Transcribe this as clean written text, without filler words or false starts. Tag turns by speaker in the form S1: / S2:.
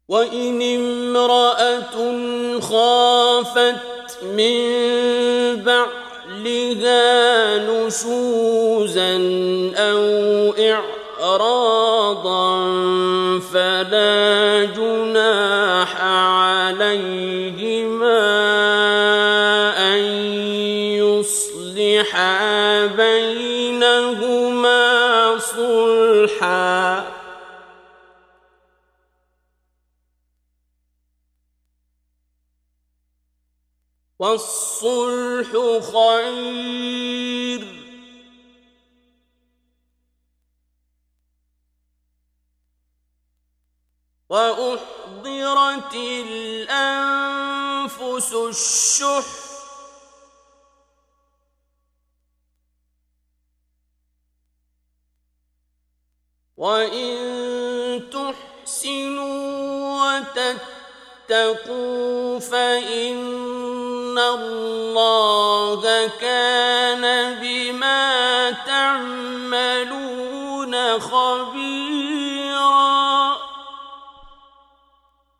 S1: وإن امرأة خافت من بعلها نشوزا أو إعراضا فلا جناح عليهما أن يصلحا بينهما صلحا والصلح خير وأحضرت الأنفس الشح وإن تحسنوا وتتقوا فإن الله كان بما تعملون خبيرا